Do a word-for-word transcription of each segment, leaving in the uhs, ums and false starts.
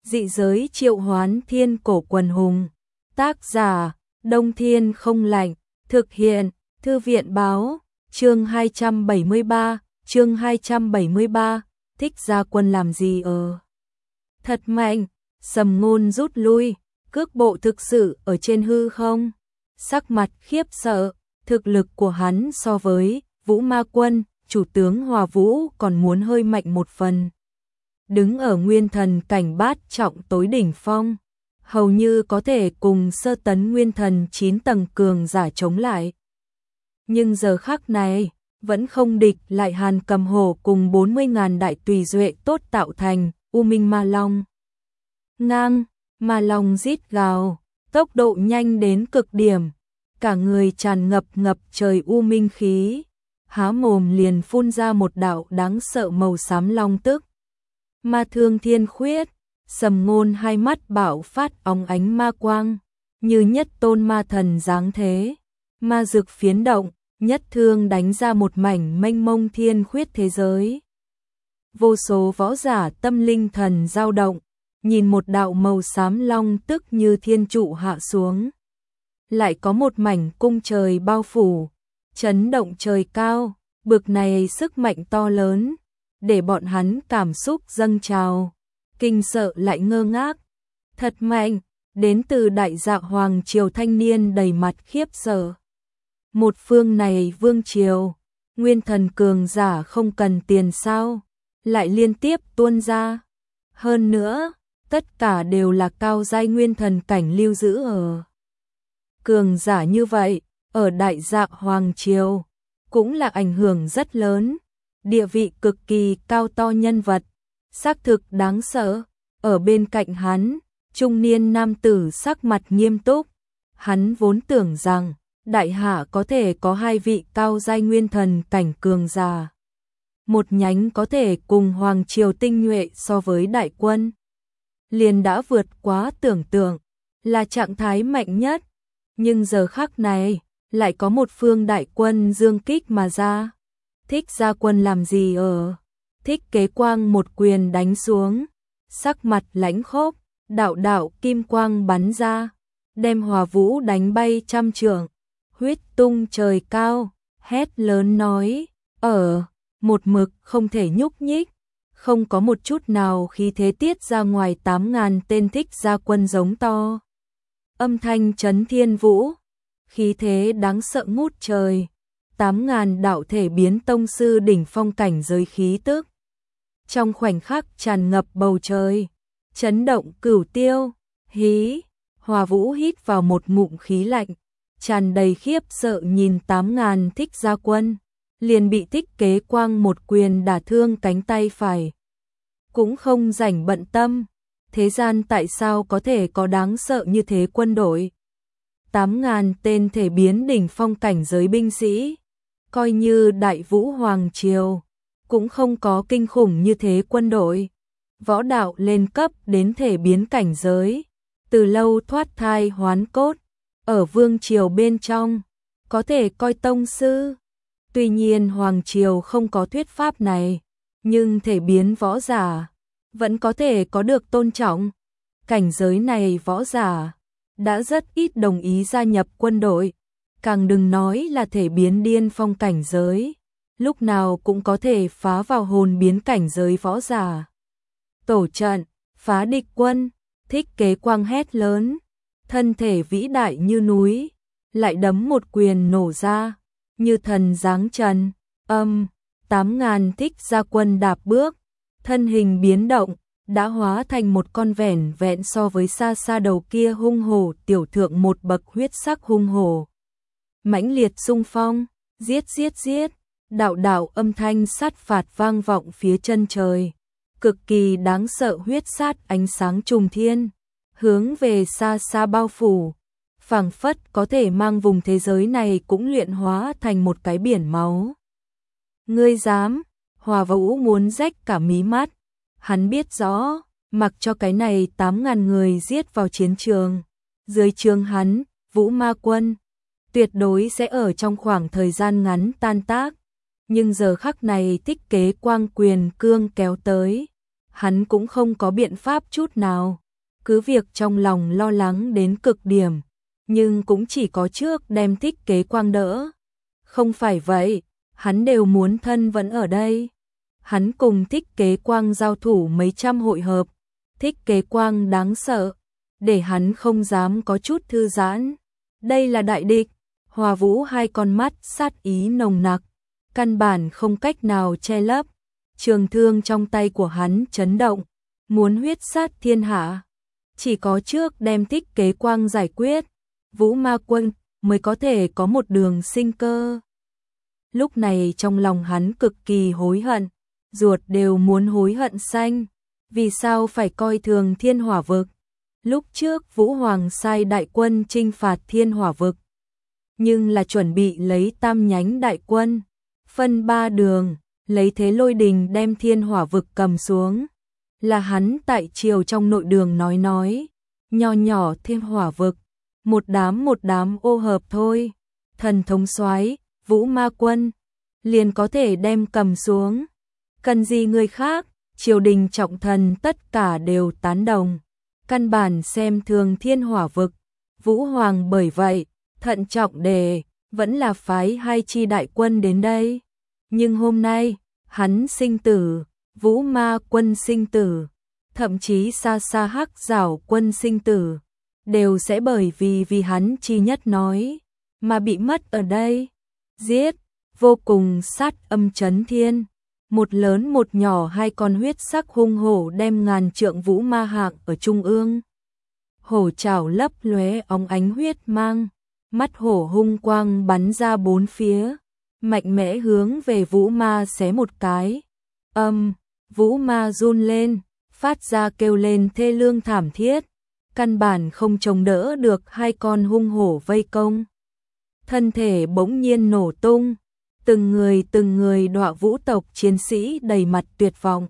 Dị giới triệu hoán thiên cổ quần hùng. Tác giả, Đông Thiên không lạnh. Thực hiện, Thư viện báo. Chương hai trăm bảy mươi ba, chương hai trăm bảy mươi ba, Thích Gia Quân làm gì ở? Thật mạnh, Sầm Ngôn rút lui, cước bộ thực sự ở trên hư không? Sắc mặt khiếp sợ, thực lực của hắn so với Vũ Ma Quân, chủ tướng Hòa Vũ còn muốn hơi mạnh một phần. Đứng ở nguyên thần cảnh bát trọng tối đỉnh phong, hầu như có thể cùng sơ tấn nguyên thần chín tầng cường giả chống lại. Nhưng giờ khắc này, vẫn không địch lại Hàn Cầm Hổ cùng bốn mươi ngàn đại tùy duệ tốt tạo thành U Minh Ma Long. Ngang, Ma Long rít gào, tốc độ nhanh đến cực điểm, cả người tràn ngập ngập trời u minh khí, há mồm liền phun ra một đạo đáng sợ màu xám long tức. Ma Thương Thiên Khuyết, Sầm Ngôn hai mắt bạo phát óng ánh ma quang, như nhất tôn ma thần dáng thế, ma dực phiến động, nhất thương đánh ra một mảnh mênh mông thiên khuyết thế giới. Vô số võ giả tâm linh thần dao động, nhìn một đạo màu xám long tức như thiên trụ hạ xuống. Lại có một mảnh cung trời bao phủ, chấn động trời cao, bực này sức mạnh to lớn, để bọn hắn cảm xúc dâng trào, kinh sợ lại ngơ ngác. Thật mạnh, đến từ đại dạ hoàng triều thanh niên đầy mặt khiếp sợ. Một phương này vương triều, nguyên thần cường giả không cần tiền sao, lại liên tiếp tuôn ra. Hơn nữa, tất cả đều là cao giai nguyên thần cảnh lưu giữ ở. Cường giả như vậy, ở đại dạ hoàng triều, cũng là ảnh hưởng rất lớn, địa vị cực kỳ cao to nhân vật, xác thực đáng sợ. Ở bên cạnh hắn, trung niên nam tử sắc mặt nghiêm túc, hắn vốn tưởng rằng đại hạ có thể có hai vị cao giai nguyên thần cảnh cường giả, một nhánh có thể cùng hoàng triều tinh nhuệ so với đại quân, liền đã vượt quá tưởng tượng, là trạng thái mạnh nhất. Nhưng giờ khắc này, lại có một phương đại quân dương kích mà ra. Thích Gia Quân làm gì ở? Thích Kế Quang một quyền đánh xuống, sắc mặt lãnh khốc, đạo đạo kim quang bắn ra, đem Hòa Vũ đánh bay trăm trượng, huyết tung trời cao, hét lớn nói, ở, một mực không thể nhúc nhích, không có một chút nào khí thế tiết ra ngoài tám ngàn tên Thích Gia Quân giống to. Âm thanh chấn thiên vũ, khí thế đáng sợ ngút trời, tám ngàn đạo thể biến tông sư đỉnh phong cảnh giới khí tức. Trong khoảnh khắc tràn ngập bầu trời, chấn động cửu tiêu, hí, Hòa Vũ hít vào một ngụm khí lạnh, tràn đầy khiếp sợ nhìn tám ngàn Thích Gia Quân, liền bị Thích Kế Quang một quyền đả thương cánh tay phải. Cũng không rảnh bận tâm, thế gian tại sao có thể có đáng sợ như thế quân đội. tám ngàn tên thể biến đỉnh phong cảnh giới binh sĩ, coi như Đại Vũ Hoàng Triều, cũng không có kinh khủng như thế quân đội. Võ đạo lên cấp đến thể biến cảnh giới, từ lâu thoát thai hoán cốt, ở vương triều bên trong, có thể coi tông sư. Tuy nhiên Hoàng Triều không có thuyết pháp này, nhưng thể biến võ giả vẫn có thể có được tôn trọng. Cảnh giới này võ giả đã rất ít đồng ý gia nhập quân đội, càng đừng nói là thể biến điên phong cảnh giới, lúc nào cũng có thể phá vào hồn biến cảnh giới võ giả. Tổ trận, phá địch quân, Thích Kế Quang hét lớn, thân thể vĩ đại như núi, lại đấm một quyền nổ ra, như thần giáng trần, âm, tám ngàn Thích Gia Quân đạp bước, thân hình biến động, đã hóa thành một con vẻn vẹn so với xa xa đầu kia hung hổ tiểu thượng một bậc huyết sắc hung hổ. Mãnh liệt xung phong, giết giết giết, đạo đạo âm thanh sát phạt vang vọng phía chân trời, cực kỳ đáng sợ huyết sát ánh sáng trùng thiên, hướng về xa xa bao phủ, phảng phất có thể mang vùng thế giới này cũng luyện hóa thành một cái biển máu. Ngươi dám? Hòa Vũ muốn rách cả mí mắt. Hắn biết rõ, mặc cho cái này tám ngàn người giết vào chiến trường, dưới trướng hắn, Vũ Ma Quân, tuyệt đối sẽ ở trong khoảng thời gian ngắn tan tác. Nhưng giờ khắc này Thích Kế Quang quyền cương kéo tới, hắn cũng không có biện pháp chút nào. Cứ việc trong lòng lo lắng đến cực điểm, nhưng cũng chỉ có trước đem Thích Kế Quang đỡ. Không phải vậy, hắn đều muốn thân vẫn ở đây. Hắn cùng Thích Kế Quang giao thủ mấy trăm hội hợp, Thích Kế Quang đáng sợ, để hắn không dám có chút thư giãn. Đây là đại địch, Hòa Vũ hai con mắt sát ý nồng nặc, căn bản không cách nào che lấp. Trường thương trong tay của hắn chấn động, muốn huyết sát thiên hạ. Chỉ có trước đem Thích Kế Quang giải quyết, Vũ Ma Quân mới có thể có một đường sinh cơ. Lúc này trong lòng hắn cực kỳ hối hận, ruột đều muốn hối hận xanh. Vì sao phải coi thường Thiên Hỏa Vực? Lúc trước Vũ Hoàng sai đại quân chinh phạt Thiên Hỏa Vực, nhưng là chuẩn bị lấy tam nhánh đại quân, phân ba đường, lấy thế lôi đình đem Thiên Hỏa Vực cầm xuống. Là hắn tại triều trong nội đường nói nói, nho nhỏ Thiên Hỏa Vực, một đám một đám ô hợp thôi, thần thống soái Vũ Ma Quân liền có thể đem cầm xuống. Cần gì người khác? Triều đình trọng thần tất cả đều tán đồng, căn bản xem thường Thiên Hỏa Vực. Vũ Hoàng bởi vậy thận trọng đề, vẫn là phái hai chi đại quân đến đây. Nhưng hôm nay, hắn sinh tử, Vũ Ma Quân sinh tử, thậm chí xa xa Hắc Giảo Quân sinh tử, đều sẽ bởi vì vì hắn chi nhất nói, mà bị mất ở đây. Giết, vô cùng sát âm chấn thiên. Một lớn một nhỏ hai con huyết sắc hung hổ đem ngàn trượng Vũ Ma hạng ở trung ương. Hổ chảo lấp lóe óng ánh huyết mang, mắt hổ hung quang bắn ra bốn phía, mạnh mẽ hướng về Vũ Ma xé một cái. Âm, Vũ Ma run lên, phát ra kêu lên thê lương thảm thiết, căn bản không chống đỡ được hai con hung hổ vây công. Thân thể bỗng nhiên nổ tung, từng người từng người đọa vũ tộc chiến sĩ đầy mặt tuyệt vọng.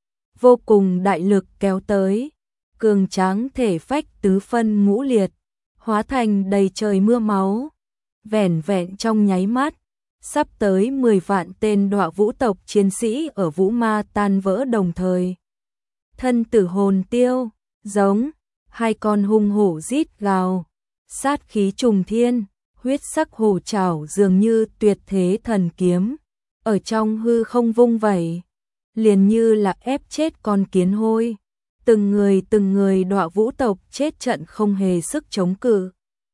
Vô cùng đại lực kéo tới, cường tráng thể phách tứ phân ngũ liệt, hóa thành đầy trời mưa máu. Vẻn vẹn trong nháy mắt, sắp tới mười vạn tên đọa vũ tộc chiến sĩ ở Vũ Ma tan vỡ đồng thời. Thân tử hồn tiêu, giống, hai con hung hổ rít gào, sát khí trùng thiên. Huyết sắc hổ trảo dường như tuyệt thế thần kiếm, ở trong hư không vung vẩy, liền như là ép chết con kiến hôi. Từng người từng người đọa vũ tộc chết trận không hề sức chống cự.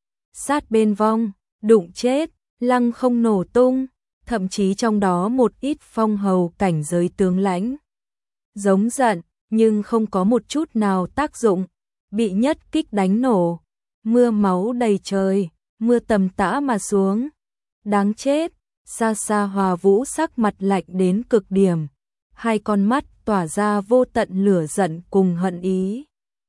Sát bên vong, đụng chết, lăng không nổ tung, thậm chí trong đó một ít phong hầu cảnh giới tướng lãnh. Giống giận, nhưng không có một chút nào tác dụng, bị nhất kích đánh nổ, mưa máu đầy trời. Mưa tầm tã mà xuống. Đáng chết, xa xa Hòa Vũ sắc mặt lạnh đến cực điểm. Hai con mắt tỏa ra vô tận lửa giận cùng hận ý.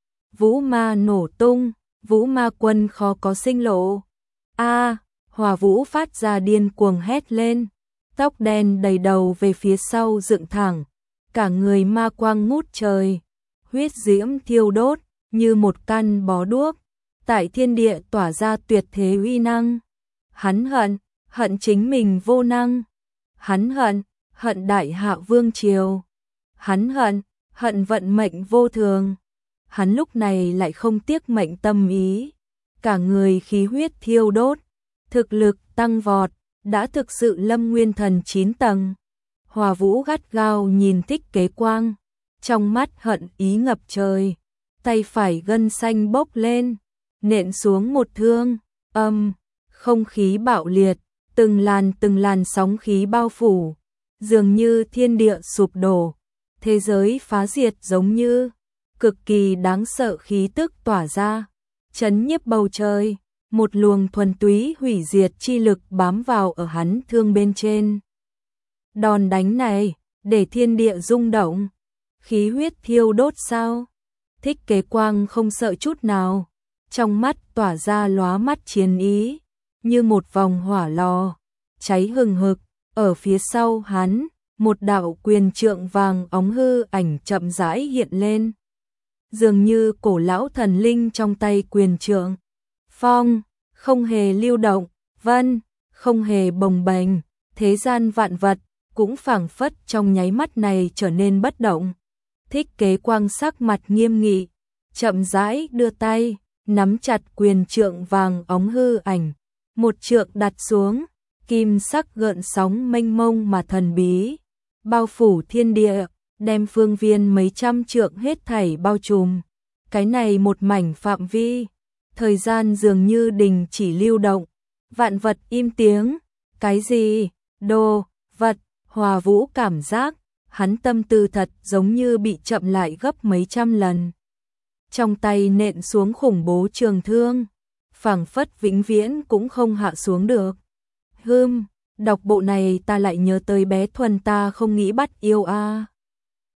Vũ Ma nổ tung, Vũ Ma Quân khó có sinh lộ. A, Hòa Vũ phát ra điên cuồng hét lên. Tóc đen đầy đầu về phía sau dựng thẳng. Cả người ma quang ngút trời. Huyết diễm thiêu đốt như một căn bó đuốc. Tại thiên địa tỏa ra tuyệt thế uy năng. Hắn hận, hận chính mình vô năng. Hắn hận, hận đại hạ vương triều. Hắn hận, hận vận mệnh vô thường. Hắn lúc này lại không tiếc mệnh tâm ý. Cả người khí huyết thiêu đốt, thực lực tăng vọt, đã thực sự lâm nguyên thần chín tầng. Hòa Vũ gắt gao nhìn Thích Kế Quang, trong mắt hận ý ngập trời, tay phải gân xanh bốc lên. Nện xuống một thương, âm, không khí bạo liệt, từng làn từng làn sóng khí bao phủ, dường như thiên địa sụp đổ, thế giới phá diệt giống như, cực kỳ đáng sợ khí tức tỏa ra, chấn nhiếp bầu trời, một luồng thuần túy hủy diệt chi lực bám vào ở hắn thương bên trên. Đòn đánh này, để thiên địa rung động, khí huyết thiêu đốt sao? Thích Kế Quang không sợ chút nào. Trong mắt tỏa ra lóa mắt chiến ý, như một vòng hỏa lò, cháy hừng hực. Ở phía sau hắn, một đạo quyền trượng vàng óng hư ảnh chậm rãi hiện lên. Dường như cổ lão thần linh trong tay quyền trượng. Phong, không hề lưu động, vân, không hề bồng bềnh, thế gian vạn vật, cũng phảng phất trong nháy mắt này trở nên bất động. Thích Kế Quang sắc mặt nghiêm nghị, chậm rãi đưa tay, nắm chặt quyền trượng vàng óng hư ảnh, một trượng đặt xuống, kim sắc gợn sóng mênh mông mà thần bí, bao phủ thiên địa, đem phương viên mấy trăm trượng hết thảy bao trùm. Cái này một mảnh phạm vi, thời gian dường như đình chỉ lưu động, vạn vật im tiếng, cái gì, đồ, vật, Hòa Vũ cảm giác, hắn tâm tư thật giống như bị chậm lại gấp mấy trăm lần. Trong tay nện xuống khủng bố trường thương, phảng phất vĩnh viễn cũng không hạ xuống được. Hừm, đọc bộ này ta lại nhớ tới bé Thuần ta không nghĩ bắt yêu a.